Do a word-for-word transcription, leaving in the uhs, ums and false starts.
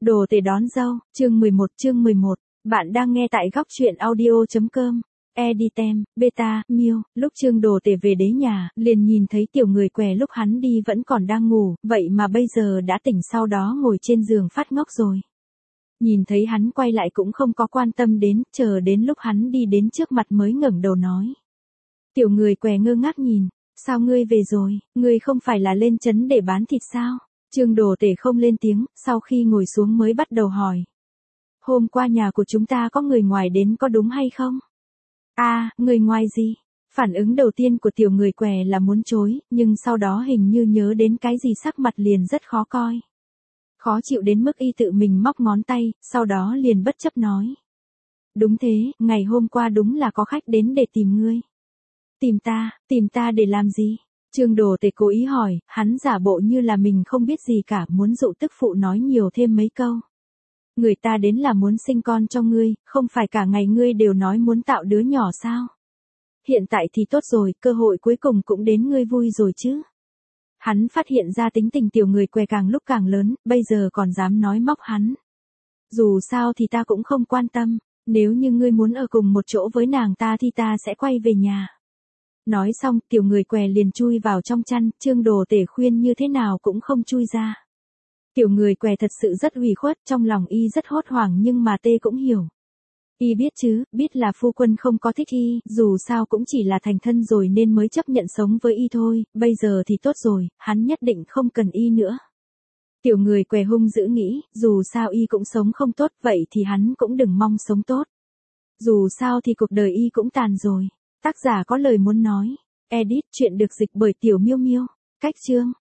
Đồ tể đón dâu, chương mười một chương mười một, bạn đang nghe tại góc truyện audio.com, Editem, Beta, Miu, lúc Trương Đồ tể về đế nhà, liền nhìn thấy tiểu người què lúc hắn đi vẫn còn đang ngủ, vậy mà bây giờ đã tỉnh sau đó ngồi trên giường phát ngốc rồi. Nhìn thấy hắn quay lại cũng không có quan tâm đến, chờ đến lúc hắn đi đến trước mặt mới ngẩng đầu nói. Tiểu người què ngơ ngác nhìn, sao ngươi về rồi, ngươi không phải là lên trấn để bán thịt sao? Trương Đồ tể không lên tiếng, sau khi ngồi xuống mới bắt đầu hỏi. Hôm qua nhà của chúng ta có người ngoài đến có đúng hay không? À, người ngoài gì? Phản ứng đầu tiên của tiểu người què là muốn chối, nhưng sau đó hình như nhớ đến cái gì sắc mặt liền rất khó coi. Khó chịu đến mức y tự mình móc ngón tay, sau đó liền bất chấp nói. Đúng thế, ngày hôm qua đúng là có khách đến để tìm ngươi. Tìm ta, tìm ta để làm gì? Trương Đồ tể cố ý hỏi, hắn giả bộ như là mình không biết gì cả, muốn dụ tức phụ nói nhiều thêm mấy câu. Người ta đến là muốn sinh con cho ngươi, không phải cả ngày ngươi đều nói muốn tạo đứa nhỏ sao? Hiện tại thì tốt rồi, cơ hội cuối cùng cũng đến ngươi vui rồi chứ. Hắn phát hiện ra tính tình tiểu người què càng lúc càng lớn, bây giờ còn dám nói móc hắn. Dù sao thì ta cũng không quan tâm, nếu như ngươi muốn ở cùng một chỗ với nàng ta thì ta sẽ quay về nhà. Nói xong, tiểu người què liền chui vào trong chăn, Trương Đồ tể khuyên như thế nào cũng không chui ra. Tiểu người què thật sự rất ủy khuất, trong lòng y rất hốt hoảng nhưng mà tê cũng hiểu. Y biết chứ, biết là phu quân không có thích y, dù sao cũng chỉ là thành thân rồi nên mới chấp nhận sống với y thôi, bây giờ thì tốt rồi, hắn nhất định không cần y nữa. Tiểu người què hung dữ nghĩ, dù sao y cũng sống không tốt, vậy thì hắn cũng đừng mong sống tốt. Dù sao thì cuộc đời y cũng tàn rồi. Tác giả có lời muốn nói. Edit truyện được dịch bởi Tiểu Miu Miu. Cách chương